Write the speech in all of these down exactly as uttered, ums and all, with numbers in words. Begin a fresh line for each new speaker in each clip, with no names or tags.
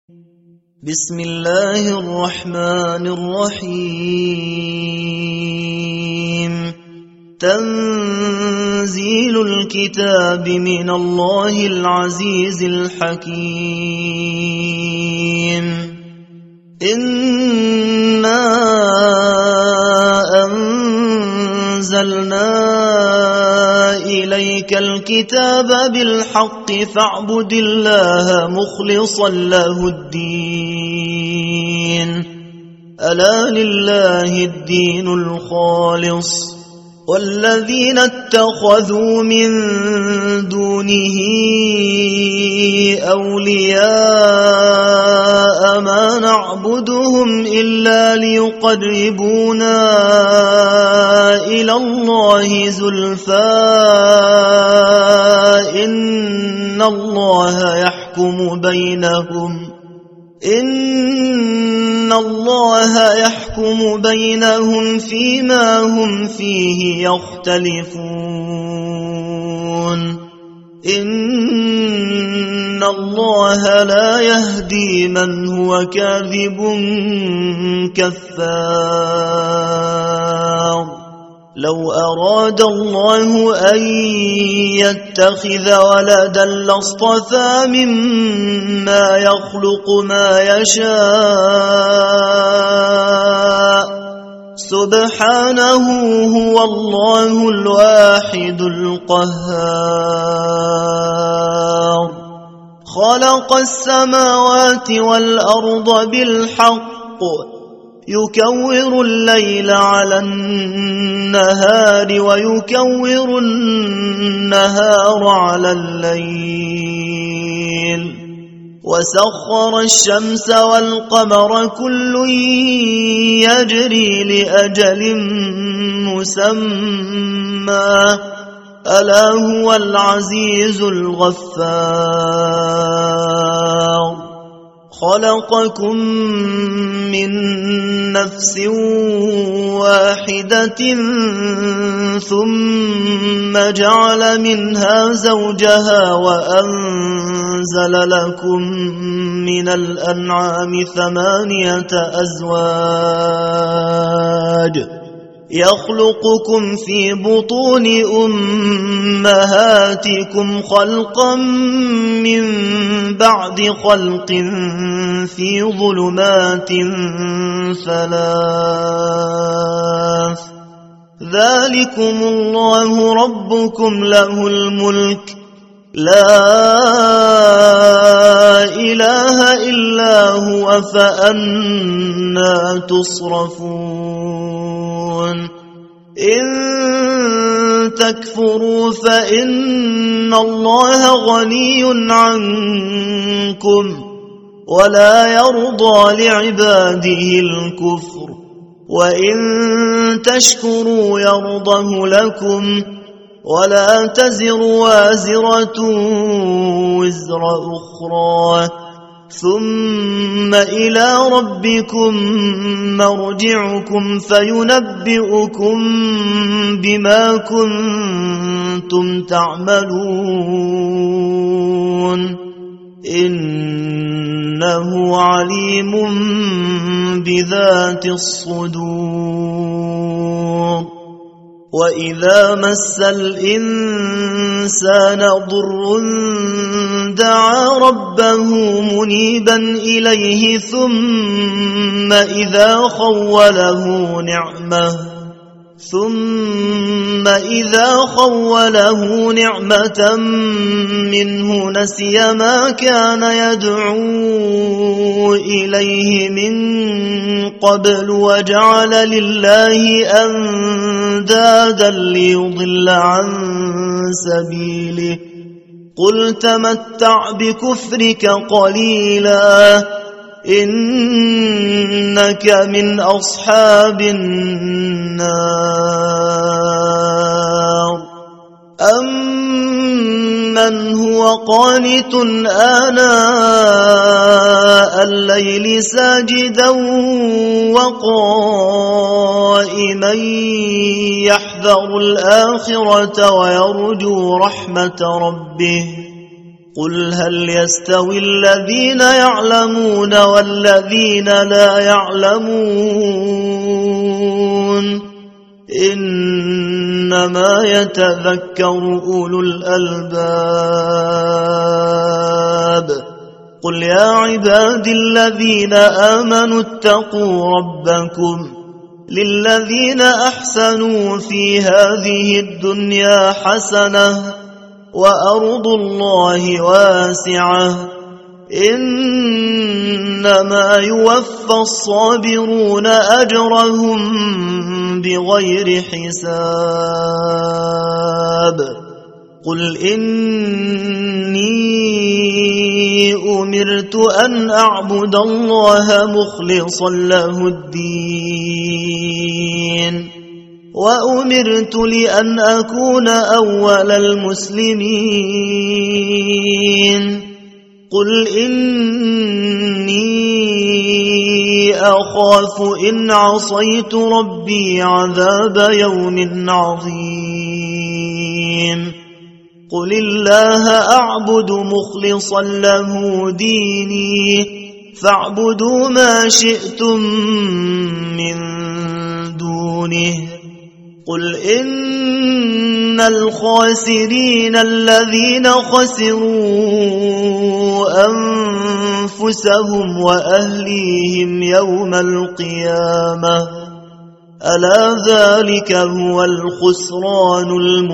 بسم الله الرحمن الرحيم تنزيل الكتاب من الله العزيز الحكيم إنا أنزلنا إليك الكتاب بالحق فاعبد الله مخلصا له الدين ألا لله الدين الخالص والذين اتخذوا من دونه أولياء ما نعبدهم إلا ليقربونا إلى الله زلفى إن الله يحكم بينهم إن الله يحكم بينهم فيما هم فيه يختلفون إن الله لا يهدي من هو كاذب كفار لو أراد الله أن يتخذ ولدا لاصطفى مما يخلق ما يشاء سبحانه هو الله الواحد القهار خلق السماوات والأرض بالحق يكور الليل على النهار ويكور النهار على الليل وسخر الشمس والقمر كل يجري لأجل مسمى ألا هو العزيز الغفار خلقكم من نفس واحدة ثم جعل منها زوجها وأنزل لكم من الأنعام ثمانية أزواج يخلقكم في بطون أمهاتكم خلقا من بعد خلق في ظلمات ثلاث ذلكم الله ربكم له الملك لا إله إلا هو فأنى تصرفون إن تكفروا فإن الله غني عنكم ولا يرضى لعباده الكفر وإن تشكروا يرضه لكم ولا تزر وازرة وزر أخرى ثم إلى ربكم مرجعكم فينبئكم بما كنتم تعملون إنه عليم بذات الصدور وإذا مس الإنسان ضر دعا ربه منيبا إليه ثم إذا خوله نعمة ثم إذا خوله نعمة منه نسي ما كان يدعو إليه من قبل وجعل لله أندادا ليضل عن سبيله قل تمتع بكفرك قليلا إنك من أصحاب النار أمن هو قانت آناء الليل ساجدا وقائما يحذر الآخرة ويرجو رحمة ربه قل هل يستوي الذين يعلمون والذين لا يعلمون إنما يتذكر أولو الألباب قل يا عبادي الذين آمنوا اتقوا ربكم للذين أحسنوا في هذه الدنيا حسنة وأرض الله واسعة إنما يوفى الصابرون أجرهم بغير حساب قل إني أمرت أن أعبد الله مخلصا له الدين وأمرت لأن أكون أول المسلمين قل إني أخاف إن عصيت ربي عذاب يوم عظيم قل الله أعبد مخلصا له ديني فاعبدوا ما شئتم من دونه قل إن الخاسرين الذين خسروا أنفسهم وأهليهم يوم القيامة ألا ذلك هو الخسران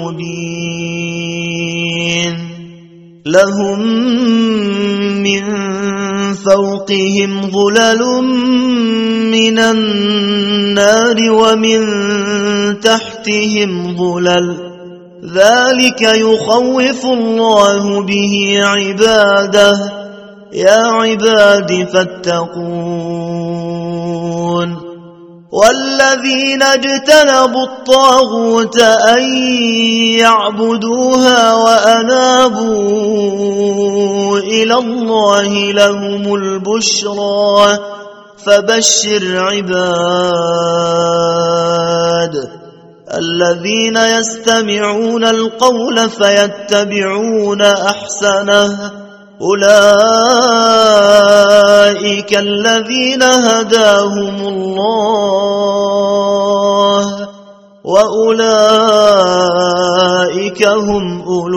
المبين لهم من فوقهم ظلل من النار ومن تحتهم ظلل ذلك يخوف الله به عباده يا عباد فاتقون والذين اجتنبوا الطاغوت أن يعبدوها وأنابوا إلى الله لهم البشرى فبشر عباد الذين يستمعون القول فيتبعون أحسنه أولئك الذين هداهم الله وأولئك هم أولو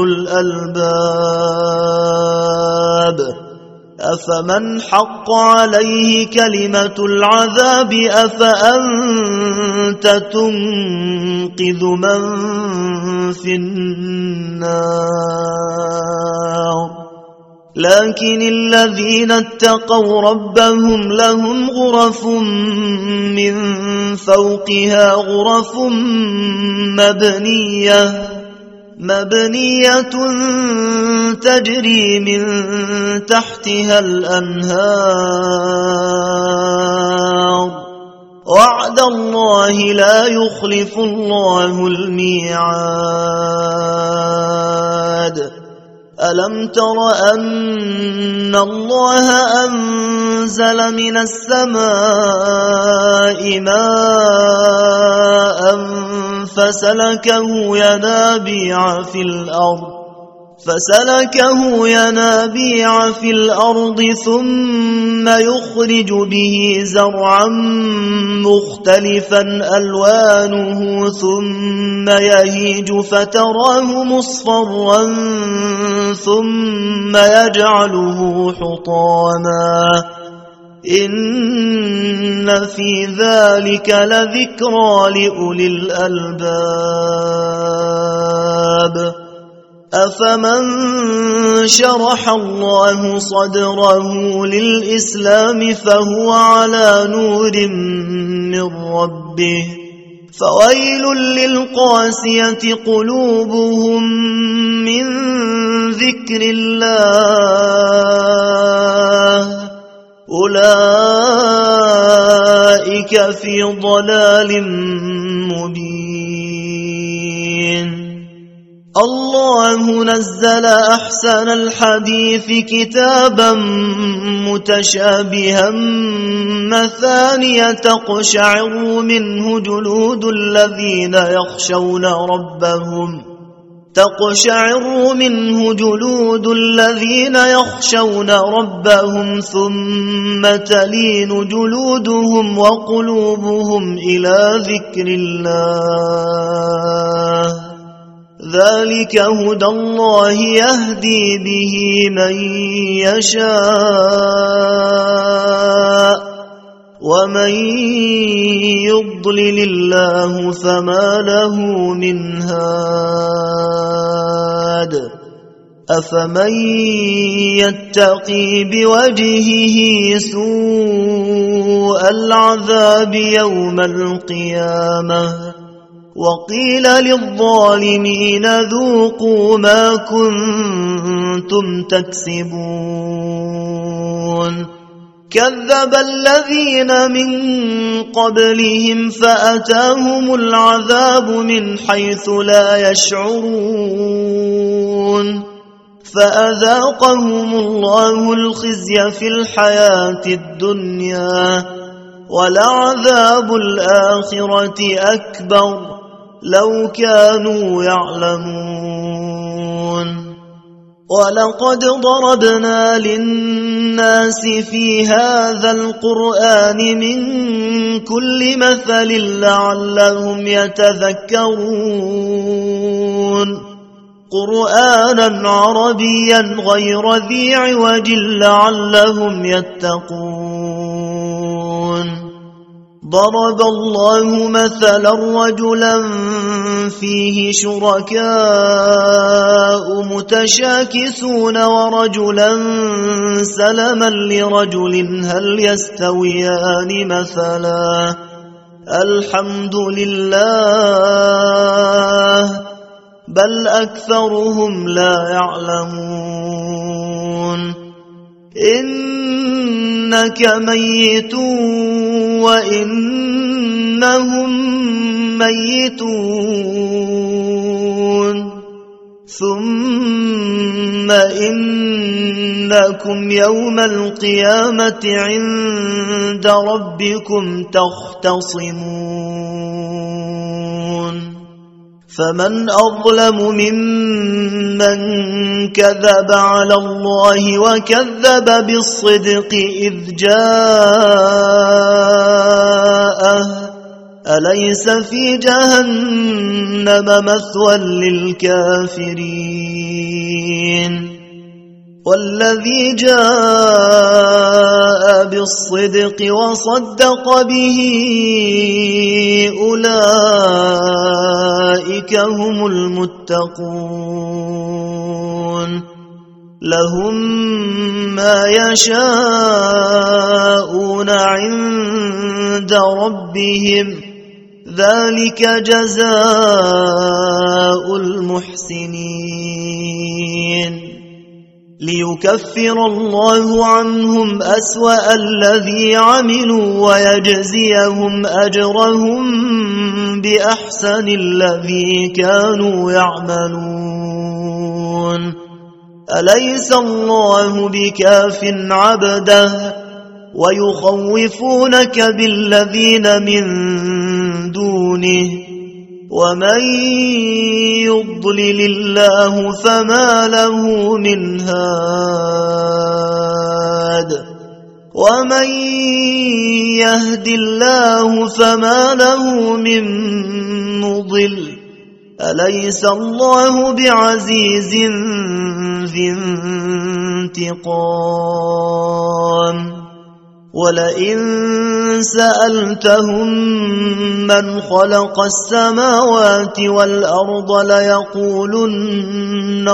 الألباب أفمن حق عليه كلمة العذاب أفأنت تنقذ من في النار لكن الذين اتقوا ربهم لهم غرف من فوقها غرف مبنية مبنية تجري من تحتها الأنهار وعد الله لا يخلف الله الميعاد ألم تر أن الله أنزل من السماء ماء فسلكه ينابيع في الأرض فسلكه ينابيع في الأرض ثم يخرج به زرعا مختلفا ألوانه ثم يهيج فتراه مصفرا ثم يجعله حطاما إن في ذلك لذكرى لأولي الألباب أفمن شرح الله صدره للإسلام فهو على نور من ربه فويل للقاسية قلوبهم من ذكر الله أولئك في ضلال مبين الله نزل أحسن الحديث كتابا متشابها مثانية تقشعر منه جلود الذين يخشون ربهم تقشعر منه جلود الذين يخشون ربهم ثم تلين جلودهم وقلوبهم إلى ذكر الله ذلك هدى الله يهدي به من يشاء ومن يضلل الله فما له من هاد أفمن يتقي بوجهه سوء العذاب يوم القيامة وقيل للظالمين ذوقوا ما كنتم تكسبون كذب الذين من قبلهم فأتاهم العذاب من حيث لا يشعرون فأذاقهم الله الخزي في الحياة الدنيا ولعذاب الآخرة أكبر لو كانوا يعلمون ولقد ضربنا للناس في هذا القرآن من كل مثل لعلهم يتذكرون قرآنا عربيا غير ذي عوج لعلهم يتقون ضرب الله مثلا رجلا فيه شركاء متشاكسون ورجلا سلما لرجل هل يستويان مثلا الحمد لله بل أكثرهم لا يعلمون إنك ميت وإنهم ميتون ثم إنكم يوم القيامة عند ربكم تختصمون فمن أظلم ممن كذب على الله وكذب بالصدق إذ جاءه أليس في جهنم مثوى للكافرين والذي جاء بالصدق وصدق به أولئك هم المتقون لهم ما يشاءون عند ربهم ذلك جزاء المحسنين ليكفر الله عنهم أسوأ الذي عملوا ويجزيهم أجرهم بأحسن الذي كانوا يعملون أليس الله بكاف عبده ويخوفونك بالذين من دونه ومن يضلل الله فما له من هاد ومن يهد الله فما له من مضل أليس الله بعزيز ذي انتقام ولئن سألتهم من خلق السماوات والأرض ليقولن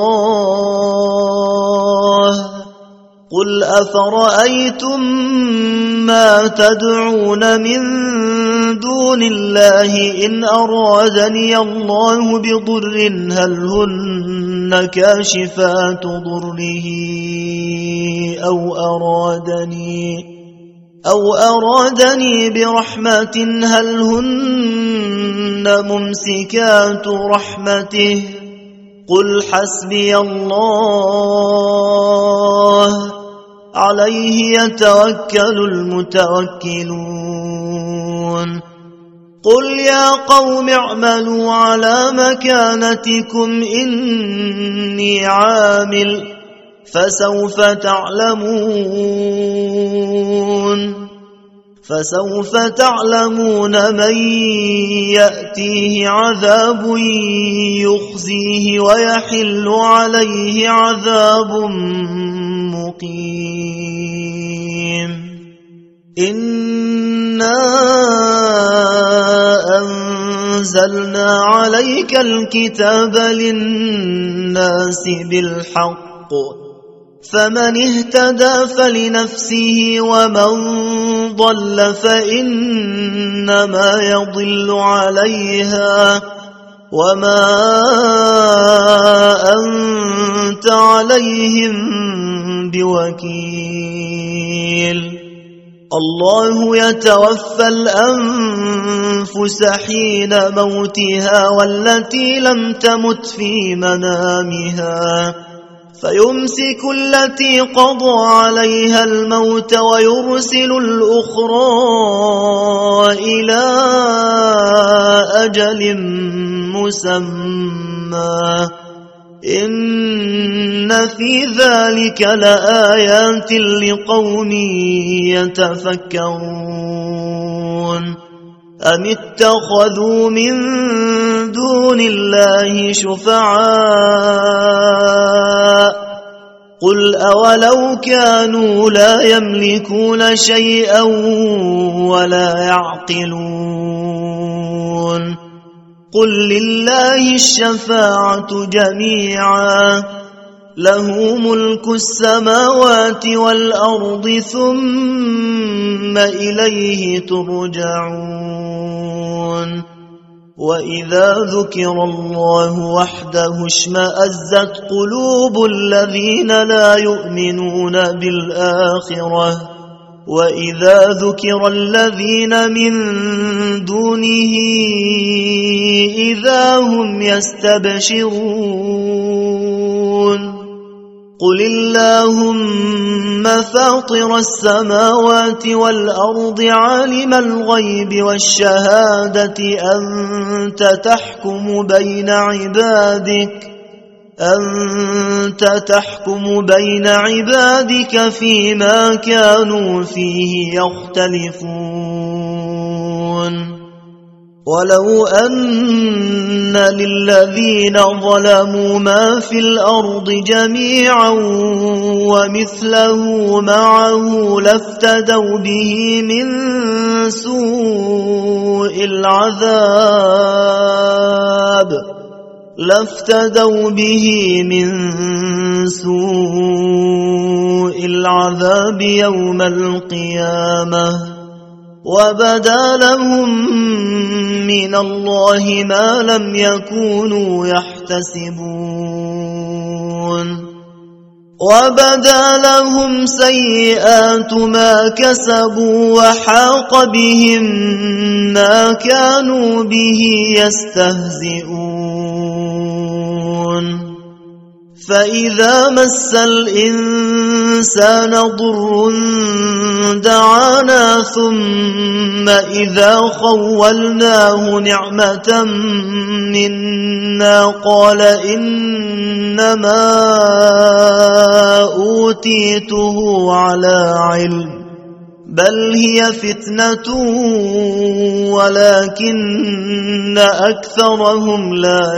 الله قل أفرأيتم ما تدعون من دون الله إن أرادني الله بضر هل هن كاشفات ضره أو أرادني أو أرادني برحمة هل هن ممسكات رحمته قل حسبي الله عليه يتوكل المتوكلون قل يا قوم اعملوا على مكانتكم إني عامل فسوف تعلمون فسوف تعلمون من يأتيه عذاب يخزيه ويحل عليه عذاب مقيم إنا أنزلنا عليك الكتاب للناس بالحق فمن اهتدى فلنفسه ومن ضل فإنما يضل عليها وما أنت عليهم بوكيل الله يتوفى الأنفس حين موتها والتي لم تمت في منامها فيمسك التي قضى عليها الموت ويرسل الأخرى إلى أجل مسمى إن في ذلك لآيات لقوم يتفكرون أم اتخذوا من دون الله شفعاء قل أولو كانوا لا يملكون شيئا ولا يعقلون قل لله الشفاعة جميعا له ملك السماوات والأرض ثم إليه ترجعون وإذا ذكر الله وحده اشمأزت قلوب الذين لا يؤمنون بالآخرة وإذا ذكر الذين من دونه إذا هم يستبشرون قل اللهم فاطر السماوات والأرض عالم الغيب والشهادة أنت تحكم بين عبادك أنت تحكم بين عبادك فيما كانوا فيه يختلفون ولو أن للذين ظلموا ما في الأرض جميعا ومثله معه لافتدوا به من سوء العذاب لافتدوا به من سوء العذاب يوم القيامة وبدا لهم من الله ما لم يكونوا يحتسبون وبدا لهم سيئات ما كسبوا وحاق بهم ما كانوا به يستهزئون فإذا مس الإنسان ضر دعانا ثم إذا خولناه نعمة منا قال إنما أوتيته على علم بل هي فتنة ولكن أكثرهم لا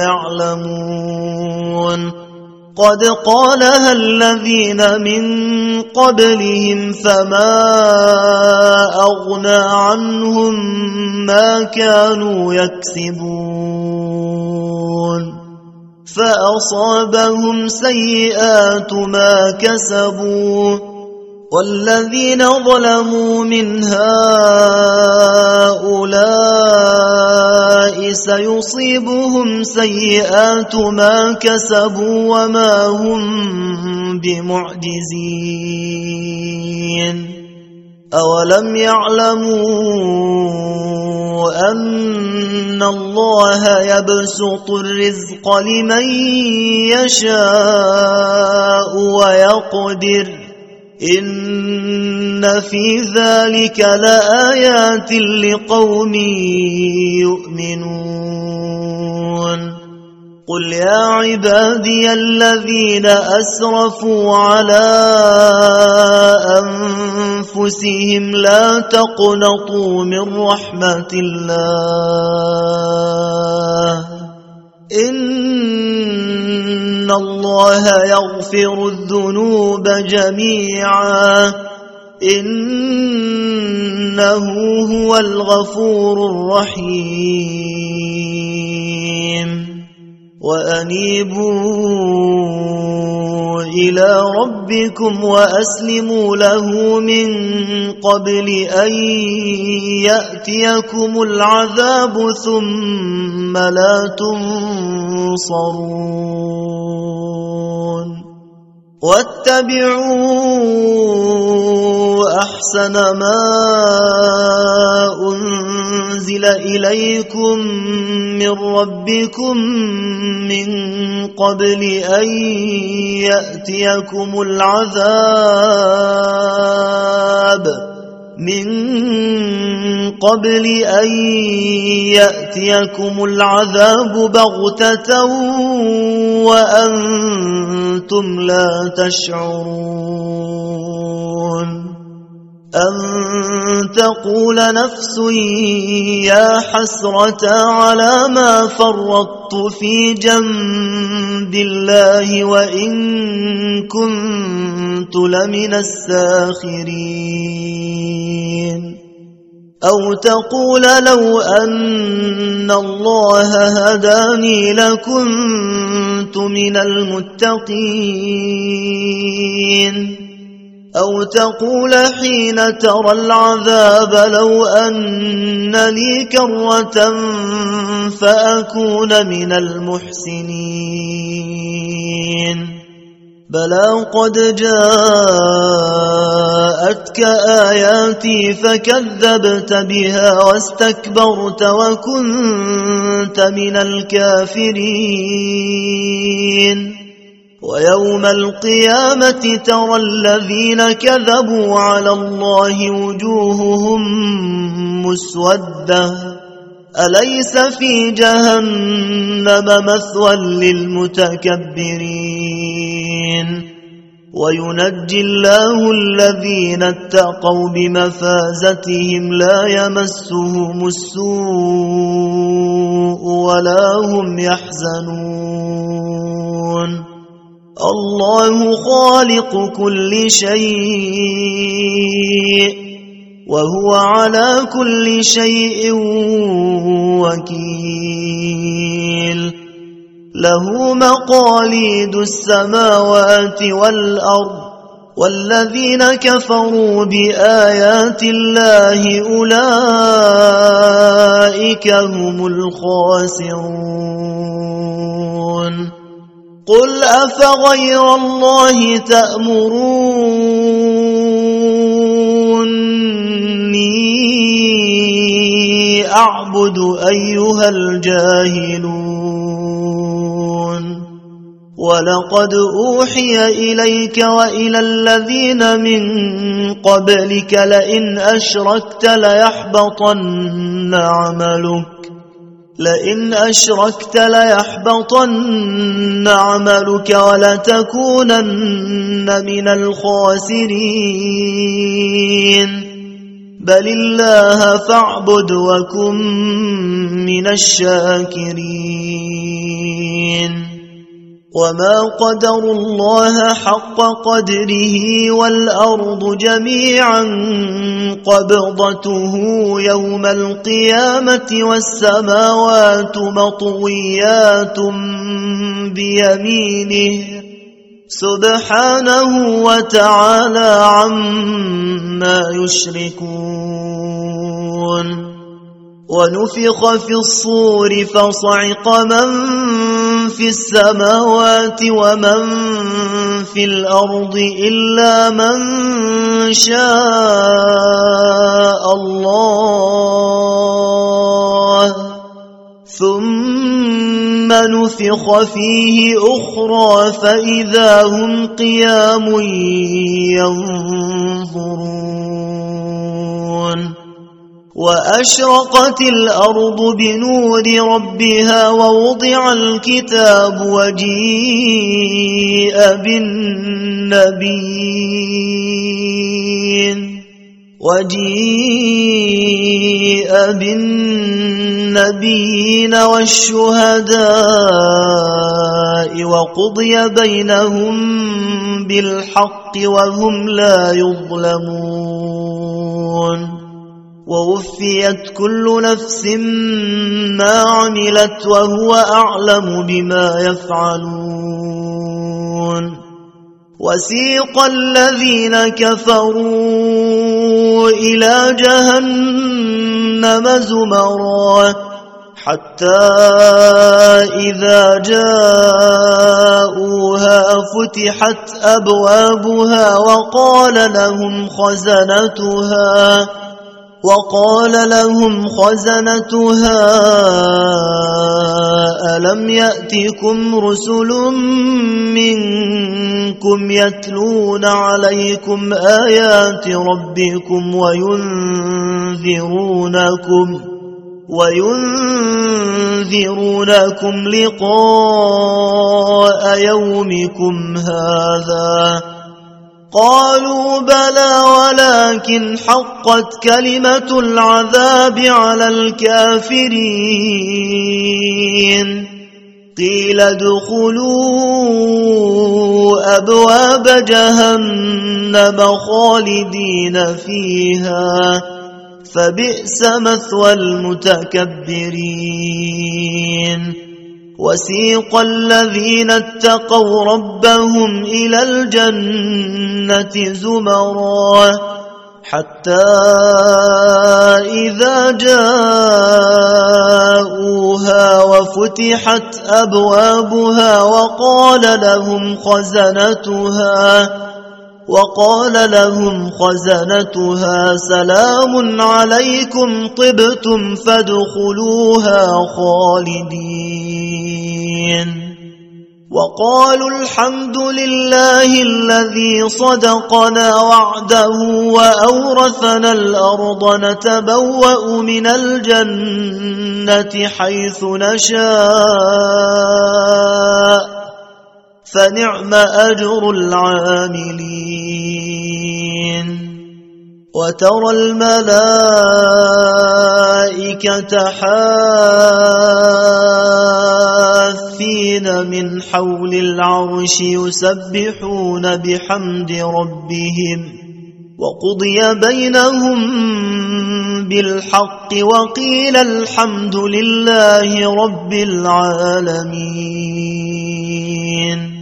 يعلمون قد قالها الذين من قبلهم فما أغنى عنهم ما كانوا يكسبون فأصابهم سيئات ما كسبوا والذين ظلموا من هؤلاء سيصيبهم سيئات ما كسبوا وما هم بمعجزين أولم يعلموا أن الله يبسط الرزق لمن يشاء ويقدر إن في ذلك لآيات لقوم يؤمنون قل يا عبادي الذين أسرفوا على أنفسهم لا تقنطوا من رحمة الله إن الله يغفر الذنوب جميعا إنه هو الغفور الرحيم وأنيبوا إلى ربكم وأسلموا له من قبل أن يأتيكم العذاب ثم لا تنصرون واتبعوا أحسن ما أنزل إليكم من ربكم من قبل أن يأتيكم العذاب من قبل أن يأتيكم العذاب بغتة وأنتم لا تشعرون أن تقول نفس يا حسرة على ما فرطت في جنب الله وإن كنت لمن الساخرين أو تقول لو أن الله هداني لكنت من المتقين أو تقول حين ترى العذاب لو أن لي كرة فأكون من المحسنين بلى قد جاءتك آياتي فكذبت بها واستكبرت وكنت من الكافرين ويوم القيامة ترى الذين كذبوا على الله وجوههم مسودة أليس في جهنم مثوى للمتكبرين وينجي الله الذين اتقوا بمفازتهم لا يمسهم السوء ولا هم يحزنون الله خالق كل شيء وهو على كل شيء وكيل له مقاليد السماوات والأرض والذين كفروا بآيات الله أولئك هم الخاسرون قل أفغير الله تأمروني أعبد أيها الجاهلون ولقد أوحي إليك وإلى الذين من قبلك لئن أشركت ليحبطن عملك لئن أشركت ليحبطن عملك ولتكونن من الخاسرين بل الله فاعبد وكن من الشاكرين وما قدروا الله حق قدره والأرض جميعا قبضته يوم القيامة والسماوات مطويات بيمينه سبحانه وتعالى عما يشركون ونفخ في الصور فصعق من في السماوات ومن في الأرض إلا من شاء الله ثم نفخ فيه أخرى فإذا هم قيام ينظرون وأشرقت الأرض بنور ربها ووضع الكتاب وجيء بالنبيين وجيء بالنبيين والشهداء وقضي بينهم بالحق وهم لا يظلمون ووفيت كل نفس ما عملت وهو أعلم بما يفعلون وسيق الذين كفروا إلى جهنم زمرا حتى إذا جاءوها فتحت أبوابها وقال لهم خزنتها وقال لهم خزنتها ألم يأتكم رسل منكم يتلون عليكم آيات ربكم وينذرونكم وينذرونكم لقاء يومكم هذا قالوا بلى ولكن حقت كلمة العذاب على الكافرين قيل ادخلوا أبواب جهنم خالدين فيها فبئس مثوى المتكبرين وسيق الذين اتقوا ربهم إلى الجنة زمرا حتى إذا جاءوها وفتحت أبوابها وقال لهم خزنتها وقال لهم خزنتها سلام عليكم طبتم فادخلوها خالدين وقالوا الحمد لله الذي صدقنا وعده وأورثنا الأرض نتبوأ من الجنة حيث نشاء فنعم أجر العاملين وترى الملائكة حافين من حول العرش يسبحون بحمد ربهم وقضي بينهم بالحق وقيل الحمد لله رب العالمين